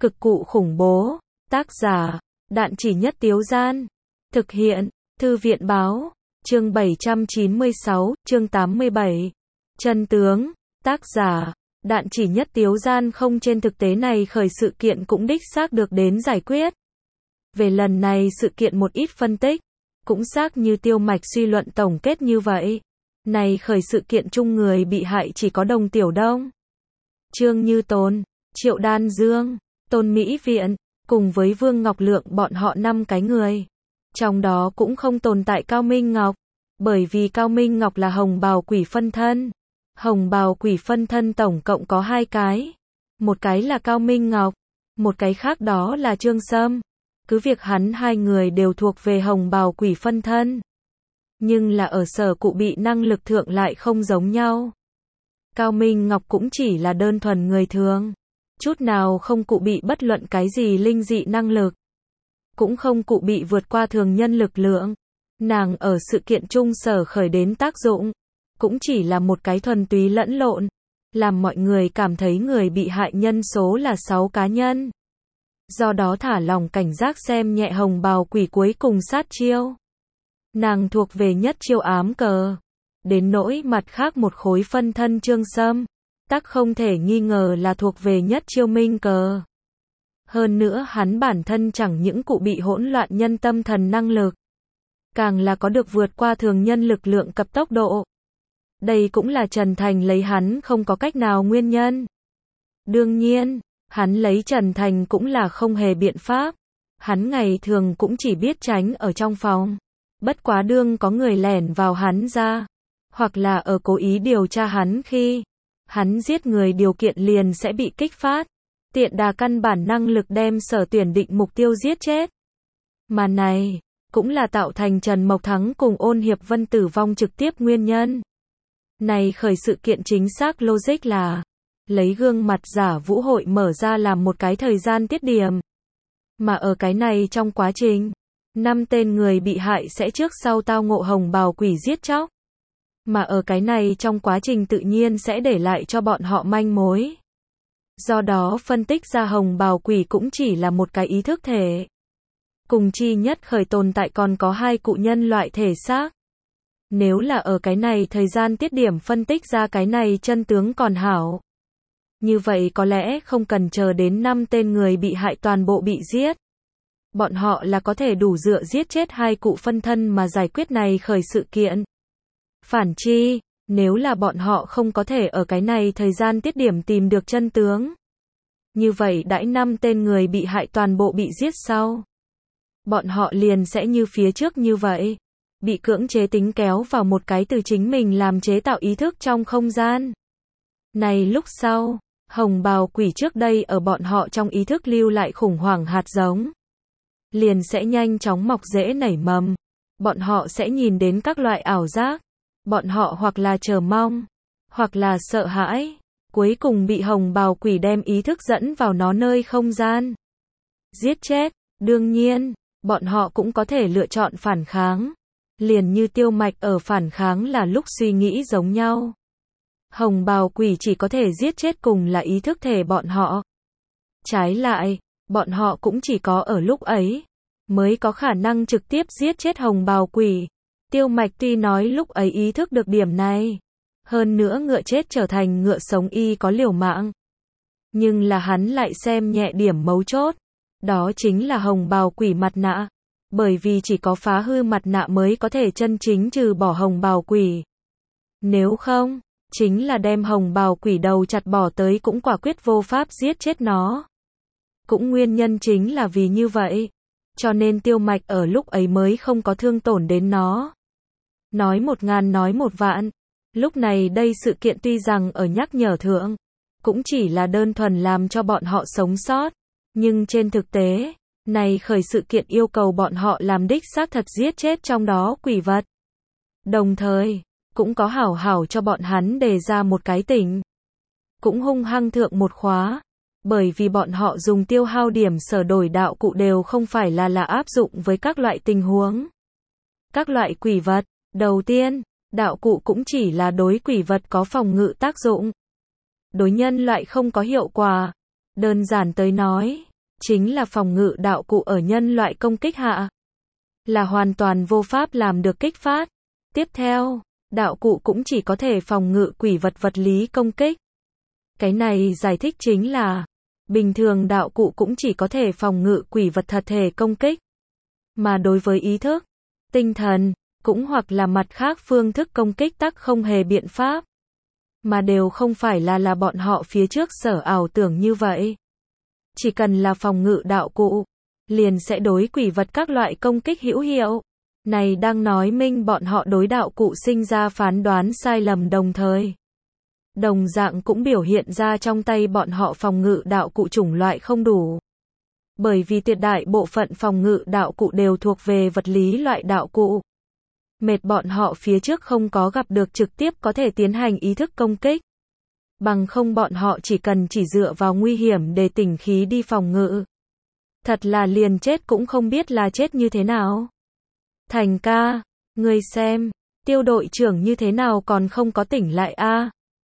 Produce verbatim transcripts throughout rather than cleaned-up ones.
Cực cụ khủng bố. Tác giả, Đạn Chỉ Nhất Tiếu Gian. Thực hiện, Thư viện Báo. Chương bảy trăm chín mươi sáu, chương tám mươi bảy. Chân tướng. Tác giả, Đạn Chỉ Nhất Tiếu Gian. Không, trên thực tế này khởi sự kiện cũng đích xác được đến giải quyết. Về lần này sự kiện một ít phân tích, cũng xác như Tiêu Mạch suy luận tổng kết như vậy. Này khởi sự kiện chung người bị hại chỉ có Đồng Tiểu Đông, Trương Như Tồn, Triệu Đan Dương, Tôn Mỹ Viện, cùng với Vương Ngọc Lượng, bọn họ năm cái người. Trong đó cũng không tồn tại Cao Minh Ngọc, bởi vì Cao Minh Ngọc là hồng bào quỷ phân thân. Hồng bào quỷ phân thân tổng cộng có hai cái. Một cái là Cao Minh Ngọc, một cái khác đó là Trương Sâm. Cứ việc hắn hai người đều thuộc về hồng bào quỷ phân thân, nhưng là ở sở cụ bị năng lực thượng lại không giống nhau. Cao Minh Ngọc cũng chỉ là đơn thuần người thường, chút nào không cụ bị bất luận cái gì linh dị năng lực, cũng không cụ bị vượt qua thường nhân lực lượng. Nàng ở sự kiện chung sở khởi đến tác dụng, cũng chỉ là một cái thuần túy lẫn lộn, làm mọi người cảm thấy người bị hại nhân số là sáu cá nhân. Do đó thả lòng cảnh giác xem nhẹ hồng bào quỷ cuối cùng sát chiêu. Nàng thuộc về nhất chiêu ám cờ. Đến nỗi mặt khác một khối phân thân Trương Sâm, tắc không thể nghi ngờ là thuộc về nhất chiêu minh cờ. Hơn nữa hắn bản thân chẳng những cụ bị hỗn loạn nhân tâm thần năng lực, càng là có được vượt qua thường nhân lực lượng cập tốc độ. Đây cũng là Trần Thành lấy hắn không có cách nào nguyên nhân. Đương nhiên, hắn lấy Trần Thành cũng là không hề biện pháp. Hắn ngày thường cũng chỉ biết tránh ở trong phòng. Bất quá đương có người lẻn vào hắn ra, hoặc là ở cố ý điều tra hắn khi hắn giết người điều kiện liền sẽ bị kích phát. Tiện đà căn bản năng lực đem sở tuyển định mục tiêu giết chết. Mà này, cũng là tạo thành Trần Mộc Thắng cùng Ôn Hiệp Vân tử vong trực tiếp nguyên nhân. Này khởi sự kiện chính xác logic là lấy gương mặt giả vũ hội mở ra làm một cái thời gian tiết điểm. Mà ở cái này trong quá trình, năm tên người bị hại sẽ trước sau tao ngộ hồng bào quỷ giết chóc. Mà ở cái này trong quá trình tự nhiên sẽ để lại cho bọn họ manh mối. Do đó phân tích ra hồng bào quỷ cũng chỉ là một cái ý thức thể. Cùng chi nhất khởi tồn tại còn có hai cụ nhân loại thể xác. Nếu là ở cái này thời gian tiết điểm phân tích ra cái này chân tướng còn hảo. Như vậy có lẽ không cần chờ đến năm tên người bị hại toàn bộ bị giết. Bọn họ là có thể đủ dựa giết chết hai cụ phân thân mà giải quyết này khởi sự kiện. Phản chi, nếu là bọn họ không có thể ở cái này thời gian tiết điểm tìm được chân tướng. Như vậy đãi năm tên người bị hại toàn bộ bị giết sau. Bọn họ liền sẽ như phía trước như vậy. Bị cưỡng chế tính kéo vào một cái từ chính mình làm chế tạo ý thức trong không gian. Này lúc sau, hồng bào quỷ trước đây ở bọn họ trong ý thức lưu lại khủng hoảng hạt giống. Liền sẽ nhanh chóng mọc rễ nảy mầm. Bọn họ sẽ nhìn đến các loại ảo giác. Bọn họ hoặc là chờ mong, hoặc là sợ hãi. Cuối cùng bị hồng bào quỷ đem ý thức dẫn vào nó nơi không gian. Giết chết, đương nhiên, bọn họ cũng có thể lựa chọn phản kháng. Liền như Tiêu Mạch ở phản kháng là lúc suy nghĩ giống nhau. Hồng bào quỷ chỉ có thể giết chết cùng là ý thức thể bọn họ. Trái lại, bọn họ cũng chỉ có ở lúc ấy mới có khả năng trực tiếp giết chết hồng bào quỷ. Tiêu Mạch tuy nói lúc ấy ý thức được điểm này, hơn nữa ngựa chết trở thành ngựa sống y có liều mạng. Nhưng là hắn lại xem nhẹ điểm mấu chốt, đó chính là hồng bào quỷ mặt nạ. Bởi vì chỉ có phá hư mặt nạ mới có thể chân chính trừ bỏ hồng bào quỷ. Nếu không, chính là đem hồng bào quỷ đầu chặt bỏ tới cũng quả quyết vô pháp giết chết nó. Cũng nguyên nhân chính là vì như vậy, cho nên Tiêu Mạch ở lúc ấy mới không có thương tổn đến nó. Nói một ngàn nói một vạn, lúc này đây sự kiện tuy rằng ở nhắc nhở thượng, cũng chỉ là đơn thuần làm cho bọn họ sống sót, nhưng trên thực tế, này khởi sự kiện yêu cầu bọn họ làm đích xác thật giết chết trong đó quỷ vật. Đồng thời, cũng có hảo hảo cho bọn hắn đề ra một cái tỉnh. Cũng hung hăng thượng một khóa. Bởi vì bọn họ dùng tiêu hao điểm sở đổi đạo cụ đều không phải là là áp dụng với các loại tình huống. Các loại quỷ vật, đầu tiên, đạo cụ cũng chỉ là đối quỷ vật có phòng ngự tác dụng. Đối nhân loại không có hiệu quả. Đơn giản tới nói, chính là phòng ngự đạo cụ ở nhân loại công kích hạ, là hoàn toàn vô pháp làm được kích phát. Tiếp theo, đạo cụ cũng chỉ có thể phòng ngự quỷ vật vật lý công kích. Cái này giải thích chính là, bình thường đạo cụ cũng chỉ có thể phòng ngự quỷ vật thật thể công kích. Mà đối với ý thức, tinh thần, cũng hoặc là mặt khác phương thức công kích tắc không hề biện pháp. Mà đều không phải là là bọn họ phía trước sở ảo tưởng như vậy. Chỉ cần là phòng ngự đạo cụ, liền sẽ đối quỷ vật các loại công kích hữu hiệu. Này đang nói minh bọn họ đối đạo cụ sinh ra phán đoán sai lầm đồng thời. Đồng dạng cũng biểu hiện ra trong tay bọn họ phòng ngự đạo cụ chủng loại không đủ. Bởi vì tuyệt đại bộ phận phòng ngự đạo cụ đều thuộc về vật lý loại đạo cụ. Mệt bọn họ phía trước không có gặp được trực tiếp có thể tiến hành ý thức công kích. Bằng không bọn họ chỉ cần chỉ dựa vào nguy hiểm để tỉnh khí đi phòng ngự. Thật là liền chết cũng không biết là chết như thế nào. Thành ca, ngươi xem, Tiêu đội trưởng như thế nào còn không có tỉnh lại a?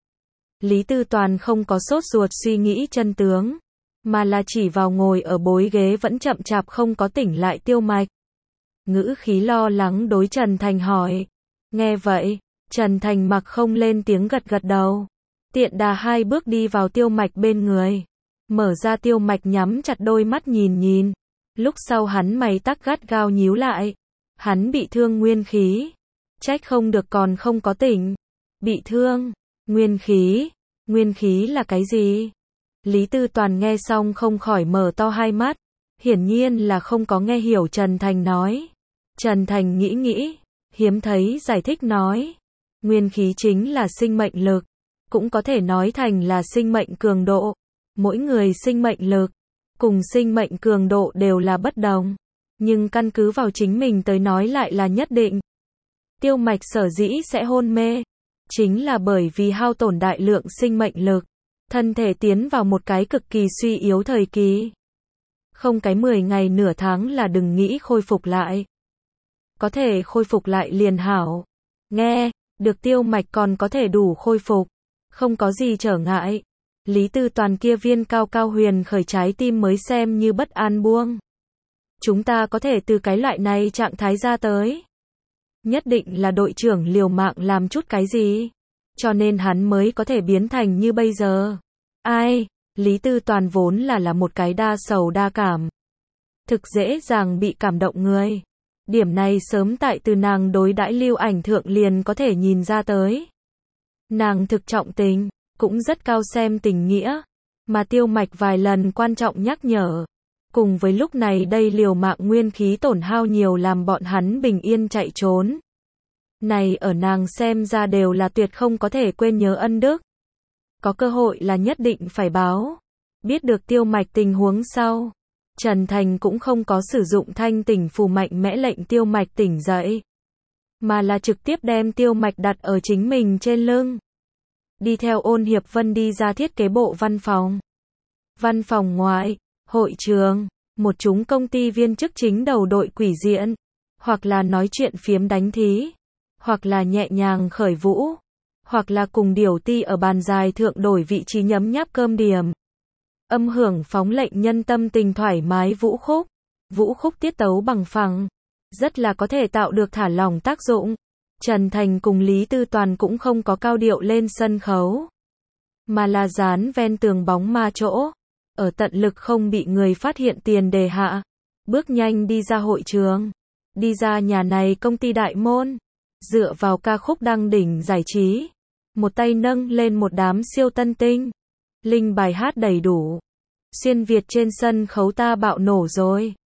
Lý Tư Toàn không có sốt ruột suy nghĩ chân tướng, mà là chỉ vào ngồi ở bối ghế vẫn chậm chạp không có tỉnh lại Tiêu Mạch. Ngữ khí lo lắng đối Trần Thành hỏi. Nghe vậy, Trần Thành mặc không lên tiếng gật gật đầu. Tiện đà hai bước đi vào Tiêu Mạch bên người. Mở ra Tiêu Mạch nhắm chặt đôi mắt nhìn nhìn. Lúc sau hắn mày tắc gắt gao nhíu lại. Hắn bị thương nguyên khí. Trách không được còn không có tỉnh. Bị thương. Nguyên khí. Nguyên khí là cái gì? Lý Tư Toàn nghe xong không khỏi mở to hai mắt. Hiển nhiên là không có nghe hiểu Trần Thành nói. Trần Thành nghĩ nghĩ. Hiếm thấy giải thích nói. Nguyên khí chính là sinh mệnh lực. Cũng có thể nói thành là sinh mệnh cường độ. Mỗi người sinh mệnh lực cùng sinh mệnh cường độ đều là bất đồng. Nhưng căn cứ vào chính mình tới nói lại là nhất định. Tiêu Mạch sở dĩ sẽ hôn mê. Chính là bởi vì hao tổn đại lượng sinh mệnh lực. Thân thể tiến vào một cái cực kỳ suy yếu thời kỳ. Không cái mười ngày nửa tháng là đừng nghĩ khôi phục lại. Có thể khôi phục lại liền hảo. Nghe, được Tiêu Mạch còn có thể đủ khôi phục. Không có gì trở ngại. Lý Tư Toàn kia viên cao cao huyền khởi trái tim mới xem như bất an buông. Chúng ta có thể từ cái loại này trạng thái ra tới. Nhất định là đội trưởng liều mạng làm chút cái gì. Cho nên hắn mới có thể biến thành như bây giờ. Ai, Lý Tư Toàn vốn là là một cái đa sầu đa cảm. Thực dễ dàng bị cảm động người. Điểm này sớm tại từ nàng đối đãi Lưu Ảnh thượng liền có thể nhìn ra tới. Nàng thực trọng tình, cũng rất cao xem tình nghĩa. Mà Tiêu Mạch vài lần quan trọng nhắc nhở. Cùng với lúc này đây liều mạng nguyên khí tổn hao nhiều làm bọn hắn bình yên chạy trốn. Này ở nàng xem ra đều là tuyệt không có thể quên nhớ ân đức. Có cơ hội là nhất định phải báo. Biết được Tiêu Mạch tình huống sau. Trần Thành cũng không có sử dụng thanh tỉnh phù mạnh mẽ lệnh Tiêu Mạch tỉnh dậy. Mà là trực tiếp đem Tiêu Mạch đặt ở chính mình trên lưng. Đi theo Ôn Hiệp Vân đi ra thiết kế bộ văn phòng. Văn phòng ngoại, hội trường, một chúng công ty viên chức chính đầu đội quỷ diện. Hoặc là nói chuyện phiếm đánh thí. Hoặc là nhẹ nhàng khởi vũ. Hoặc là cùng điều ti ở bàn dài thượng đổi vị trí nhấm nháp cơm điểm. Âm hưởng phóng lệnh nhân tâm tình thoải mái vũ khúc. Vũ khúc tiết tấu bằng phẳng. Rất là có thể tạo được thả lỏng tác dụng. Trần Thành cùng Lý Tư Toàn cũng không có cao điệu lên sân khấu. Mà là dán ven tường bóng ma chỗ. Ở tận lực không bị người phát hiện tiền đề hạ. Bước nhanh đi ra hội trường. Đi ra nhà này công ty đại môn. Dựa vào ca khúc đăng đỉnh giải trí. Một tay nâng lên một đám siêu tân tinh. Linh bài hát đầy đủ. Xuyên Việt trên sân khấu ta bạo nổ rồi.